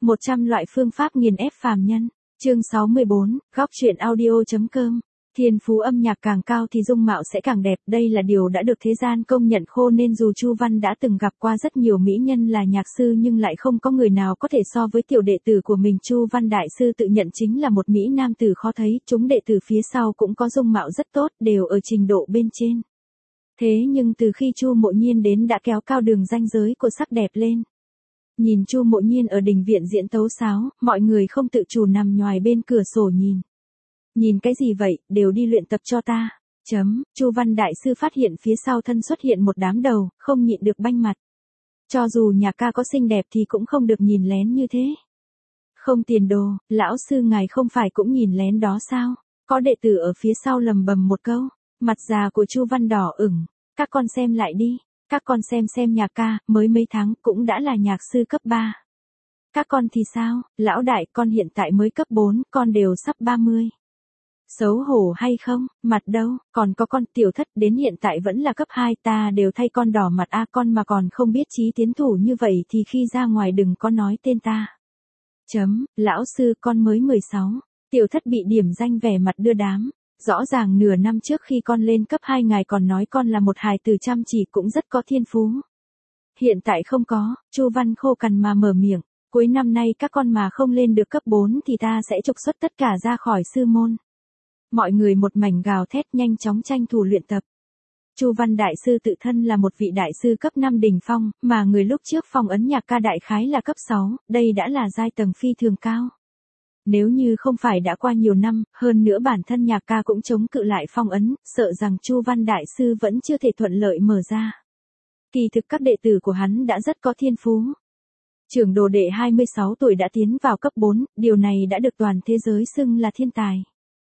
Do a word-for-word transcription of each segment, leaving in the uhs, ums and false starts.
một trăm loại phương pháp nghiền ép phàm nhân. Chương sáu mươi bốn, góc truyện audio.com. Thiên phú âm nhạc càng cao thì dung mạo sẽ càng đẹp, đây là điều đã được thế gian công nhận khô nên dù Chu Văn đã từng gặp qua rất nhiều mỹ nhân là nhạc sư nhưng lại không có người nào có thể so với tiểu đệ tử của mình. Chu Văn đại sư tự nhận chính là một mỹ nam tử khó thấy, chúng đệ tử phía sau cũng có dung mạo rất tốt, đều ở trình độ bên trên. Thế nhưng từ khi Chu Mộ Nhiên đến đã kéo cao đường ranh giới của sắc đẹp lên. Nhìn Chu Mộ Nhiên ở đình viện diễn tấu sáo, mọi người không tự chủ nằm nhoài bên cửa sổ nhìn. Nhìn cái gì vậy, đều đi luyện tập cho ta. Chấm, Chu Văn đại sư phát hiện phía sau thân xuất hiện một đám đầu, không nhịn được banh mặt. Cho dù nhà ca có xinh đẹp thì cũng không được nhìn lén như thế. Không tiền đồ, lão sư ngài không phải cũng nhìn lén đó sao? Có đệ tử ở phía sau lầm bầm một câu, mặt già của Chu Văn đỏ ửng. Các con xem lại đi, các con xem xem nhà ca, mới mấy tháng cũng đã là nhạc sư cấp ba. Các con thì sao, lão đại con hiện tại mới cấp bốn, con đều sắp ba mươi. Xấu hổ hay không, mặt đâu, còn có con tiểu thất đến hiện tại vẫn là cấp hai, ta đều thay con đỏ mặt a, con mà còn không biết chí tiến thủ như vậy thì khi ra ngoài đừng có nói tên ta. Chấm, lão sư con mới mười sáu, tiểu thất bị điểm danh vẻ mặt đưa đám, rõ ràng nửa năm trước khi con lên cấp hai ngài còn nói con là một hài tử chăm chỉ cũng rất có thiên phú. Hiện tại không có, Chu Văn khô cằn mà mở miệng, cuối năm nay các con mà không lên được cấp bốn thì ta sẽ trục xuất tất cả ra khỏi sư môn. Mọi người một mảnh gào thét nhanh chóng tranh thủ luyện tập. Chu Văn đại sư tự thân là một vị đại sư cấp năm đỉnh phong, mà người lúc trước phong ấn nhạc ca đại khái là cấp sáu, đây đã là giai tầng phi thường cao. Nếu như không phải đã qua nhiều năm, hơn nữa bản thân nhạc ca cũng chống cự lại phong ấn, sợ rằng Chu Văn đại sư vẫn chưa thể thuận lợi mở ra. Kỳ thực các đệ tử của hắn đã rất có thiên phú. Trưởng đồ đệ hai mươi sáu tuổi đã tiến vào cấp bốn, điều này đã được toàn thế giới xưng là thiên tài.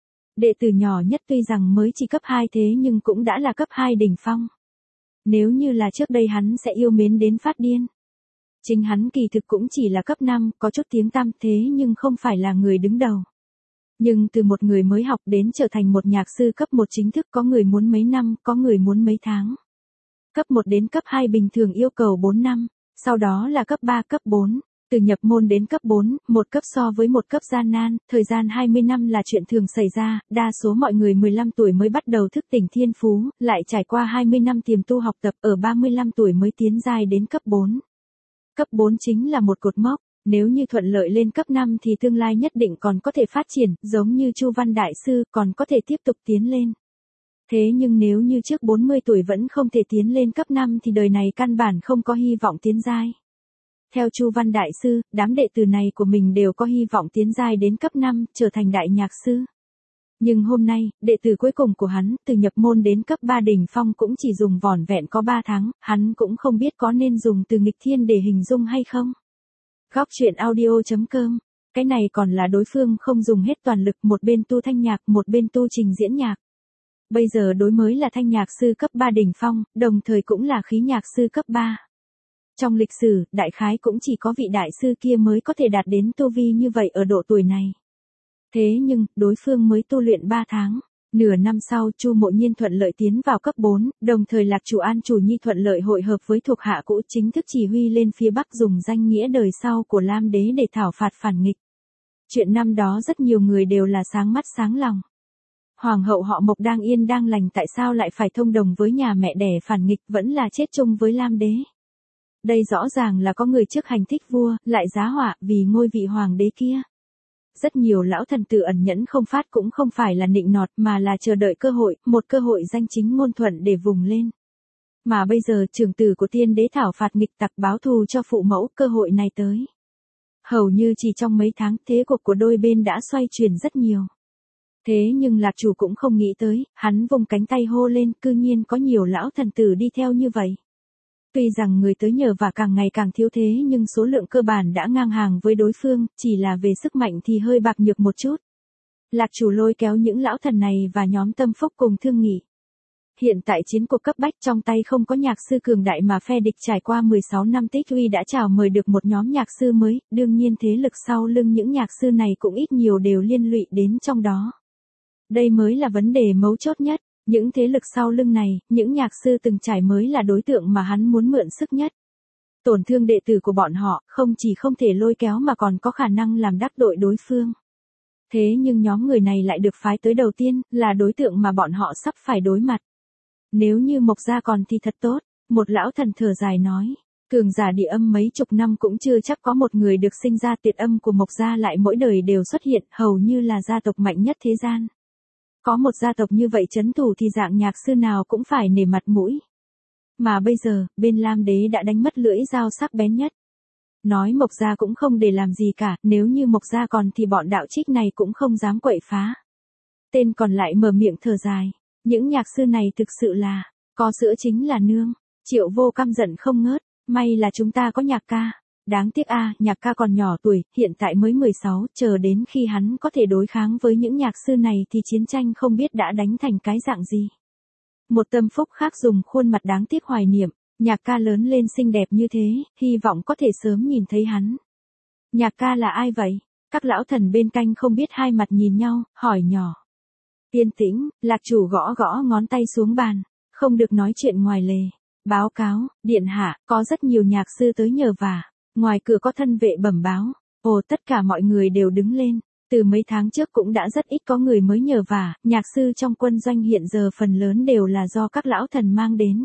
Đệ tử nhỏ nhất tuy rằng mới chỉ cấp hai thế nhưng cũng đã là cấp hai đỉnh phong. Nếu như là trước đây hắn sẽ yêu mến đến phát điên. Chính hắn kỳ thực cũng chỉ là cấp năm, có chút tiếng tăm thế nhưng không phải là người đứng đầu. Nhưng từ một người mới học đến trở thành một nhạc sư cấp một chính thức, có người muốn mấy năm, có người muốn mấy tháng. Cấp một đến cấp hai bình thường yêu cầu bốn năm, sau đó là cấp ba, cấp bốn. Từ nhập môn đến cấp bốn, một cấp so với một cấp gian nan, thời gian hai mươi năm là chuyện thường xảy ra, đa số mọi người mười lăm tuổi mới bắt đầu thức tỉnh thiên phú, lại trải qua hai mươi năm tiềm tu học tập, ở ba mươi lăm tuổi mới tiến giai đến cấp bốn. Cấp bốn chính là một cột mốc, nếu như thuận lợi lên cấp năm thì tương lai nhất định còn có thể phát triển, giống như Chu Văn đại sư, còn có thể tiếp tục tiến lên. Thế nhưng nếu như trước bốn mươi tuổi vẫn không thể tiến lên cấp năm thì đời này căn bản không có hy vọng tiến giai. Theo Chu Văn đại sư, đám đệ tử này của mình đều có hy vọng tiến giai đến cấp năm, trở thành đại nhạc sư. Nhưng hôm nay, đệ tử cuối cùng của hắn, từ nhập môn đến cấp ba đỉnh phong cũng chỉ dùng vỏn vẹn có ba tháng, hắn cũng không biết có nên dùng từ nghịch thiên để hình dung hay không. Góc truyện audio.com. Cái này còn là đối phương không dùng hết toàn lực, một bên tu thanh nhạc, một bên tu trình diễn nhạc. Bây giờ đối mới là thanh nhạc sư cấp ba đỉnh phong, đồng thời cũng là khí nhạc sư cấp ba. Trong lịch sử, đại khái cũng chỉ có vị đại sư kia mới có thể đạt đến tu vi như vậy ở độ tuổi này. Thế nhưng, đối phương mới tu luyện ba tháng. Nửa năm sau, Chu Mộ Nhiên thuận lợi tiến vào cấp bốn, đồng thời Lạc Chủ An Chủ Nhi thuận lợi hội hợp với thuộc hạ cũ, chính thức chỉ huy lên phía Bắc, dùng danh nghĩa đời sau của Lam Đế để thảo phạt phản nghịch. Chuyện năm đó rất nhiều người đều là sáng mắt sáng lòng. Hoàng hậu họ Mộc đang yên đang lành tại sao lại phải thông đồng với nhà mẹ đẻ phản nghịch, vẫn là chết chung với Lam Đế. Đây rõ ràng là có người trước hành thích vua, lại giá họa vì ngôi vị hoàng đế kia. Rất nhiều lão thần tử ẩn nhẫn không phát cũng không phải là nịnh nọt mà là chờ đợi cơ hội, một cơ hội danh chính ngôn thuận để vùng lên. Mà bây giờ trưởng tử của tiên đế thảo phạt nghịch tặc báo thù cho phụ mẫu, cơ hội này tới. Hầu như chỉ trong mấy tháng, thế cục của đôi bên đã xoay chuyển rất nhiều. Thế nhưng Lạc Chủ cũng không nghĩ tới, hắn vùng cánh tay hô lên, cư nhiên có nhiều lão thần tử đi theo như vậy. Tuy rằng người tới nhờ và càng ngày càng thiếu thế nhưng số lượng cơ bản đã ngang hàng với đối phương, chỉ là về sức mạnh thì hơi bạc nhược một chút. Lạc Chủ lôi kéo những lão thần này và nhóm Tâm Phúc cùng thương nghị. Hiện tại chiến cuộc cấp bách, trong tay không có nhạc sư cường đại mà phe địch trải qua mười sáu năm tích uy đã chào mời được một nhóm nhạc sư mới, đương nhiên thế lực sau lưng những nhạc sư này cũng ít nhiều đều liên lụy đến trong đó. Đây mới là vấn đề mấu chốt nhất. Những thế lực sau lưng này, những nhạc sư từng trải mới là đối tượng mà hắn muốn mượn sức nhất. tổn thương đệ tử của bọn họ, không chỉ không thể lôi kéo mà còn có khả năng làm đắc tội đối phương. Thế nhưng nhóm người này lại được phái tới đầu tiên, là đối tượng mà bọn họ sắp phải đối mặt. Nếu như Mộc gia còn thì thật tốt, một lão thần thở dài nói. Cường giả địa âm mấy chục năm cũng chưa chắc có một người được sinh ra, tuyệt âm của Mộc gia lại mỗi đời đều xuất hiện, hầu như là gia tộc mạnh nhất thế gian. Có một gia tộc như vậy trấn thủ thì dạng nhạc sư nào cũng phải nể mặt mũi. Mà bây giờ, bên Lam Đế đã đánh mất lưỡi dao sắc bén nhất. Nói Mộc gia cũng không để làm gì cả, nếu như Mộc gia còn thì bọn đạo trích này cũng không dám quậy phá. Tên còn lại mở miệng thở dài, những nhạc sư này thực sự là, có sữa chính là nương. Triệu Vô căm giận không ngớt, may là chúng ta có Nhạc ca. Đáng tiếc a, Nhạc ca còn nhỏ tuổi, hiện tại mới mười sáu, chờ đến khi hắn có thể đối kháng với những nhạc sư này thì chiến tranh không biết đã đánh thành cái dạng gì. Một tâm phúc khác dùng khuôn mặt đáng tiếc hoài niệm, Nhạc ca lớn lên xinh đẹp như thế, hy vọng có thể sớm nhìn thấy hắn. Nhạc ca là ai vậy? Các lão thần bên cạnh không biết hai mặt nhìn nhau, hỏi nhỏ. Yên tĩnh, Lạc chủ gõ gõ ngón tay xuống bàn, không được nói chuyện ngoài lề. Báo cáo, điện hạ, có rất nhiều nhạc sư tới nhờ vả. Ngoài cửa có thân vệ bẩm báo. Ồ, tất cả mọi người đều đứng lên. Từ mấy tháng trước cũng đã rất ít có người mới nhờ vả, nhạc sư trong quân doanh hiện giờ phần lớn đều là do các lão thần mang đến.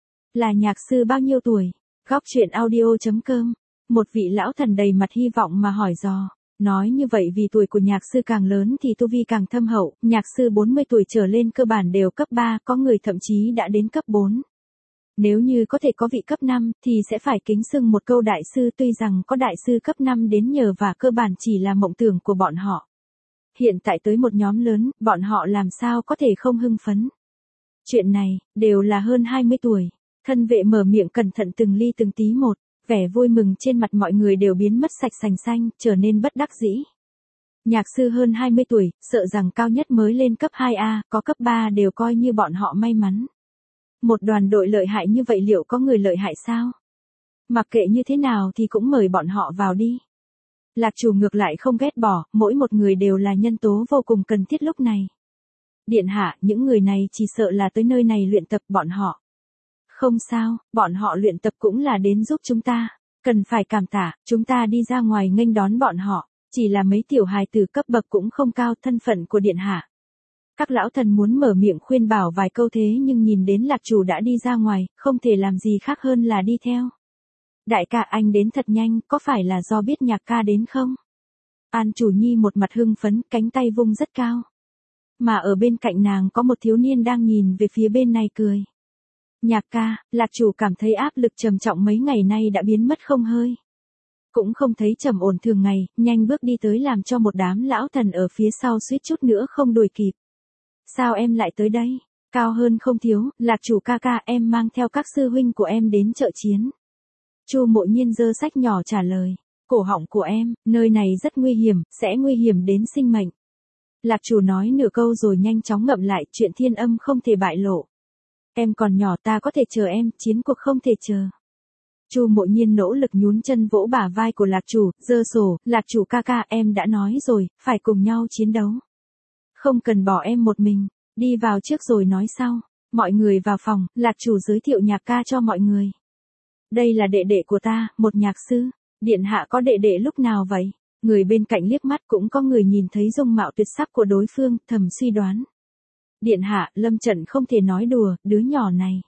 Là nhạc sư bao nhiêu tuổi? Góc truyện audio chấm com. Một vị lão thần đầy mặt hy vọng mà hỏi dò. Nói như vậy vì tuổi của nhạc sư càng lớn thì tu vi càng thâm hậu, nhạc sư bốn mươi tuổi trở lên cơ bản đều cấp ba, có người thậm chí đã đến cấp bốn. Nếu như có thể có vị cấp năm thì sẽ phải kính xưng một câu đại sư, tuy rằng có đại sư cấp năm đến nhờ và cơ bản chỉ là mộng tưởng của bọn họ. Hiện tại tới một nhóm lớn, bọn họ làm sao có thể không hưng phấn. Chuyện này, đều là hơn hai mươi tuổi. Thân vệ mở miệng cẩn thận từng ly từng tí một, vẻ vui mừng trên mặt mọi người đều biến mất sạch sành xanh, trở nên bất đắc dĩ. Nhạc sư hơn hai mươi tuổi, sợ rằng cao nhất mới lên cấp hai A, có cấp ba đều coi như bọn họ may mắn. Một đoàn đội lợi hại như vậy liệu có người lợi hại sao? Mặc kệ như thế nào thì cũng mời bọn họ vào đi. Lạc chủ ngược lại không ghét bỏ, mỗi một người đều là nhân tố vô cùng cần thiết lúc này. Điện hạ, những người này chỉ sợ là tới nơi này luyện tập bọn họ. Không sao, bọn họ luyện tập cũng là đến giúp chúng ta. Cần phải cảm tạ, chúng ta đi ra ngoài nghênh đón bọn họ. Chỉ là mấy tiểu hài tử cấp bậc cũng không cao, thân phận của điện hạ. Các lão thần muốn mở miệng khuyên bảo vài câu thế nhưng nhìn đến Lạc chủ đã đi ra ngoài, không thể làm gì khác hơn là đi theo. Đại ca, anh đến thật nhanh, có phải là do biết Nhạc ca đến không? An Chủ Nhi một mặt hưng phấn, cánh tay vung rất cao. Mà ở bên cạnh nàng có một thiếu niên đang nhìn về phía bên này cười. Nhạc ca, Lạc chủ cảm thấy áp lực trầm trọng mấy ngày nay đã biến mất không hơi. Cũng không thấy trầm ổn thường ngày, nhanh bước đi tới làm cho một đám lão thần ở phía sau suýt chút nữa không đuổi kịp. Sao em lại tới đây? Cao hơn không thiếu, Lạc chủ ca ca, em mang theo các sư huynh của em đến trợ chiến. Chu Mộ Nhiên giơ sách nhỏ trả lời. Cổ họng của em, nơi này rất nguy hiểm, sẽ nguy hiểm đến sinh mệnh. Lạc chủ nói nửa câu rồi nhanh chóng ngậm lại, chuyện thiên âm không thể bại lộ. Em còn nhỏ, ta có thể chờ em, chiến cuộc không thể chờ. Chu Mộ Nhiên nỗ lực nhún chân vỗ bả vai của Lạc chủ, giơ sổ, Lạc chủ ca ca, em đã nói rồi, phải cùng nhau chiến đấu. Không cần bỏ em một mình, đi vào trước rồi nói sau. Mọi người vào phòng, Lạc chủ giới thiệu Nhạc ca cho mọi người. Đây là đệ đệ của ta, một nhạc sư. Điện hạ có đệ đệ lúc nào vậy? Người bên cạnh liếc mắt cũng có người nhìn thấy dung mạo tuyệt sắc của đối phương, thầm suy đoán. Điện hạ, Lâm Trận không thể nói đùa, đứa nhỏ này.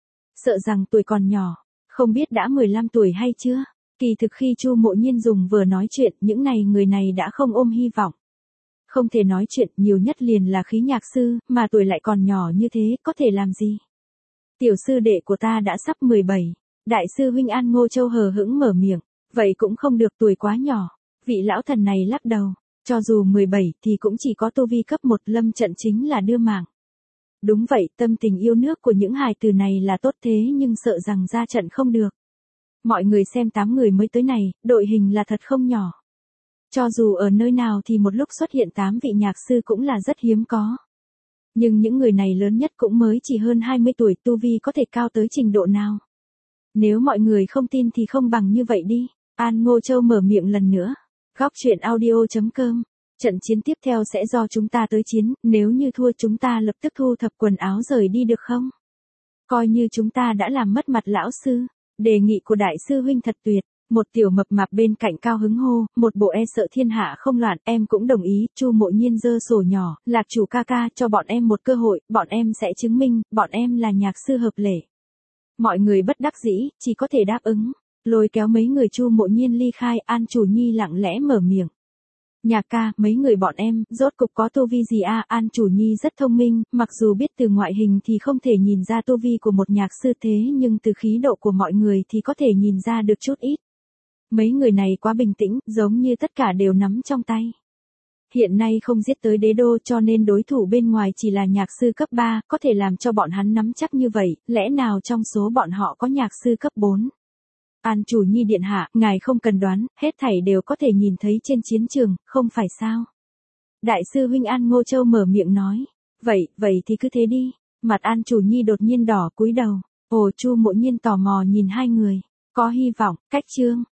Sợ rằng tuổi còn nhỏ, không biết đã mười lăm tuổi hay chưa? Kỳ thực khi Chu Mộ Nhiên dùng vừa nói chuyện, những này người này đã không ôm hy vọng. Không thể nói chuyện, nhiều nhất liền là khí nhạc sư, mà tuổi lại còn nhỏ như thế, có thể làm gì? Tiểu sư đệ của ta đã sắp mười bảy. Đại sư huynh An Ngô Châu hờ hững mở miệng, vậy cũng không được, tuổi quá nhỏ. Vị lão thần này lắc đầu, cho dù mười bảy thì cũng chỉ có tu vi cấp một, Lâm Trận chính là đưa mạng. Đúng vậy, tâm tình yêu nước của những hài tử này là tốt thế nhưng sợ rằng ra trận không được. Mọi người xem tám người mới tới này, đội hình là thật không nhỏ. Cho dù ở nơi nào thì một lúc xuất hiện tám vị nhạc sư cũng là rất hiếm có. Nhưng những người này lớn nhất cũng mới chỉ hơn hai mươi tuổi, tu vi có thể cao tới trình độ nào. Nếu mọi người không tin thì không bằng như vậy đi. An Ngô Châu mở miệng lần nữa. Góc truyện audio chấm com. Trận chiến tiếp theo sẽ do chúng ta tới chiến, nếu như thua chúng ta lập tức thu thập quần áo rời đi được không? Coi như chúng ta đã làm mất mặt lão sư. Đề nghị của đại sư huynh thật tuyệt. Một tiểu mập mạp bên cạnh cao hứng hô, một bộ e sợ thiên hạ không loạn, em cũng đồng ý. Chu Mộ Nhiên giơ sổ nhỏ, Lạc chủ ca ca cho bọn em một cơ hội, bọn em sẽ chứng minh, bọn em là nhạc sư hợp lệ. Mọi người bất đắc dĩ, chỉ có thể đáp ứng. Lôi kéo mấy người Chu Mộ Nhiên ly khai, An Chủ Nhi lặng lẽ mở miệng. Nhạc ca, mấy người bọn em, rốt cục có tu vi gì a? An Chủ Nhi rất thông minh, mặc dù biết từ ngoại hình thì không thể nhìn ra tu vi của một nhạc sư thế nhưng từ khí độ của mọi người thì có thể nhìn ra được chút ít. Mấy người này quá bình tĩnh, giống như tất cả đều nắm trong tay. Hiện nay không giết tới đế đô cho nên đối thủ bên ngoài chỉ là nhạc sư cấp ba, có thể làm cho bọn hắn nắm chắc như vậy, lẽ nào trong số bọn họ có nhạc sư cấp bốn? An Chủ Nhi điện hạ, ngài không cần đoán, hết thảy đều có thể nhìn thấy trên chiến trường, không phải sao? Đại sư huynh An Ngô Châu mở miệng nói. Vậy, vậy thì cứ thế đi. Mặt An Chủ Nhi đột nhiên đỏ cúi đầu. Ồ, Chu Mộ Nhiên tò mò nhìn hai người. Có hy vọng, cách chương.